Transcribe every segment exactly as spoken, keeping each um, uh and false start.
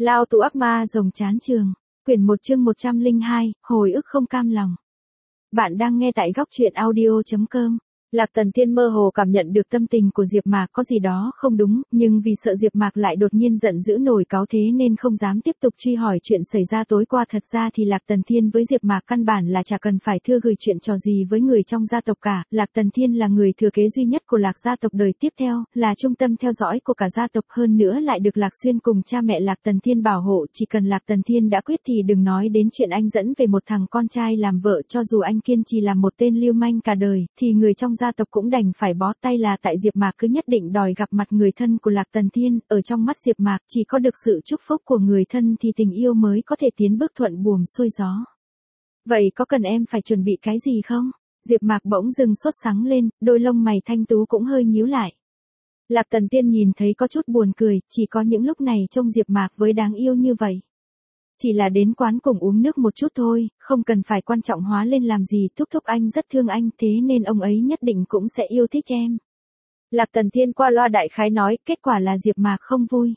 Lao tù ác ma rồng chán trường. Quyển một chương một trăm lẻ hai, hồi ức không cam lòng. Bạn đang nghe tại góc truyện audio chấm com. Lạc Tần Thiên mơ hồ cảm nhận được tâm tình của Diệp Mạc có gì đó không đúng, nhưng vì sợ Diệp Mạc lại đột nhiên giận dữ nổi cáu thế nên không dám tiếp tục truy hỏi chuyện xảy ra tối qua. Thật ra thì Lạc Tần Thiên với Diệp Mạc căn bản là chả cần phải thưa gửi chuyện trò gì với người trong gia tộc cả. Lạc Tần Thiên là người thừa kế duy nhất của Lạc gia tộc đời tiếp theo, là trung tâm theo dõi của cả gia tộc, hơn nữa lại được Lạc Xuyên cùng cha mẹ Lạc Tần Thiên bảo hộ. Chỉ cần Lạc Tần Thiên đã quyết thì đừng nói đến chuyện anh dẫn về một thằng con trai làm vợ, cho dù anh kiên trì làm một tên lưu manh cả đời, thì người trong gia tộc cũng đành phải bó tay. Là tại Diệp Mạc cứ nhất định đòi gặp mặt người thân của Lạc Tần Thiên, ở trong mắt Diệp Mạc chỉ có được sự chúc phúc của người thân thì tình yêu mới có thể tiến bước thuận buồm xuôi gió. Vậy có cần em phải chuẩn bị cái gì không? Diệp Mạc bỗng dưng sốt sắng lên, đôi lông mày thanh tú cũng hơi nhíu lại. Lạc Tần Thiên nhìn thấy có chút buồn cười, chỉ có những lúc này trông Diệp Mạc với đáng yêu như vậy. Chỉ là đến quán cùng uống nước một chút thôi, không cần phải quan trọng hóa lên làm gì. Thúc thúc anh rất thương anh, thế nên ông ấy nhất định cũng sẽ yêu thích em. Lạc Tần Thiên qua loa đại khái nói, kết quả là Diệp Mạc không vui.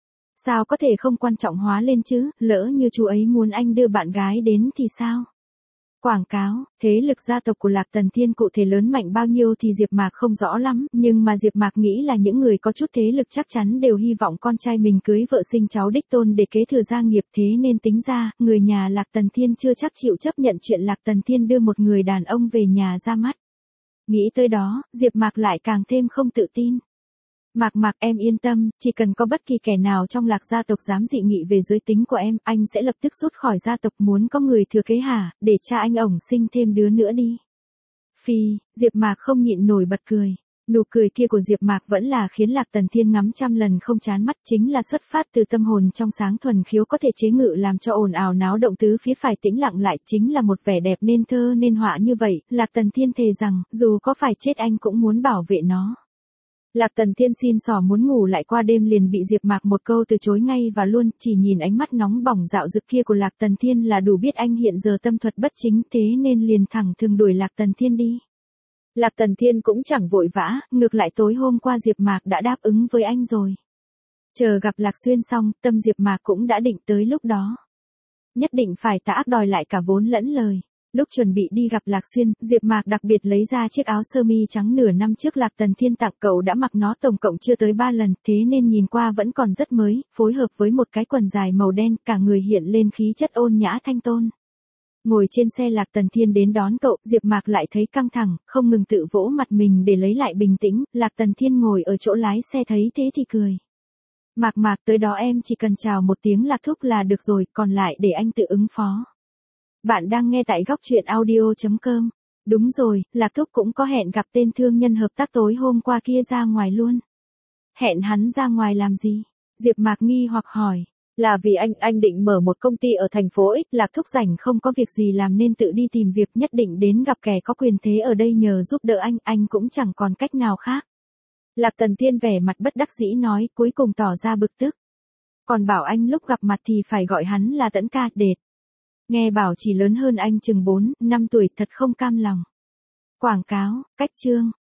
Sao có thể không quan trọng hóa lên chứ, lỡ như chú ấy muốn anh đưa bạn gái đến thì sao? Quảng cáo, thế lực gia tộc của Lạc Tần Thiên cụ thể lớn mạnh bao nhiêu thì Diệp Mạc không rõ lắm, nhưng mà Diệp Mạc nghĩ là những người có chút thế lực chắc chắn đều hy vọng con trai mình cưới vợ sinh cháu đích tôn để kế thừa gia nghiệp, thế nên tính ra, người nhà Lạc Tần Thiên chưa chắc chịu chấp nhận chuyện Lạc Tần Thiên đưa một người đàn ông về nhà ra mắt. Nghĩ tới đó, Diệp Mạc lại càng thêm không tự tin. Mạc Mạc, em yên tâm, chỉ cần có bất kỳ kẻ nào trong Lạc gia tộc dám dị nghị về giới tính của em, anh sẽ lập tức rút khỏi gia tộc. Muốn có người thừa kế hả, để cha anh ổng sinh thêm đứa nữa đi. Phi, Diệp Mạc không nhịn nổi bật cười. Nụ cười kia của Diệp Mạc vẫn là khiến Lạc Tần Thiên ngắm trăm lần không chán mắt, chính là xuất phát từ tâm hồn trong sáng thuần khiếu có thể chế ngự làm cho ồn ào náo động tứ phía phải tĩnh lặng lại, chính là một vẻ đẹp nên thơ nên họa như vậy. Lạc Tần Thiên thề rằng, dù có phải chết anh cũng muốn bảo vệ nó. Lạc Tần Thiên xin xỏ muốn ngủ lại qua đêm liền bị Diệp Mạc một câu từ chối ngay và luôn, chỉ nhìn ánh mắt nóng bỏng dạo dực kia của Lạc Tần Thiên là đủ biết anh hiện giờ tâm thuật bất chính, thế nên liền thẳng thừng đuổi Lạc Tần Thiên đi. Lạc Tần Thiên cũng chẳng vội vã, ngược lại tối hôm qua Diệp Mạc đã đáp ứng với anh rồi. Chờ gặp Lạc Xuyên xong, tâm Diệp Mạc cũng đã định tới lúc đó. Nhất định phải tạ ác đòi lại cả vốn lẫn lời. Lúc chuẩn bị đi gặp Lạc Xuyên, Diệp Mạc đặc biệt lấy ra chiếc áo sơ mi trắng nửa năm trước Lạc Tần Thiên tặng cậu đã mặc nó tổng cộng chưa tới ba lần, thế nên nhìn qua vẫn còn rất mới, phối hợp với một cái quần dài màu đen, cả người hiện lên khí chất ôn nhã thanh tôn. Ngồi trên xe Lạc Tần Thiên đến đón cậu, Diệp Mạc lại thấy căng thẳng, không ngừng tự vỗ mặt mình để lấy lại bình tĩnh. Lạc Tần Thiên ngồi ở chỗ lái xe thấy thế thì cười. Mạc Mạc, tới đó em chỉ cần chào một tiếng Lạc thúc là được rồi, còn lại để anh tự ứng phó. Bạn đang nghe tại góc truyện audio chấm com. Đúng rồi, Lạc thúc cũng có hẹn gặp tên thương nhân hợp tác tối hôm qua kia ra ngoài luôn. Hẹn hắn ra ngoài làm gì? Diệp Mạc nghi hoặc hỏi. Là vì anh, anh định mở một công ty ở thành phố X, Lạc thúc rảnh không có việc gì làm nên tự đi tìm việc, nhất định đến gặp kẻ có quyền thế ở đây nhờ giúp đỡ anh, anh cũng chẳng còn cách nào khác. Lạc Tần Thiên vẻ mặt bất đắc dĩ nói, cuối cùng tỏ ra bực tức. Còn bảo anh lúc gặp mặt thì phải gọi hắn là Tẫn ca, đệt. Nghe bảo chỉ lớn hơn anh chừng bốn, năm tuổi, thật không cam lòng. Quảng cáo, cách chương.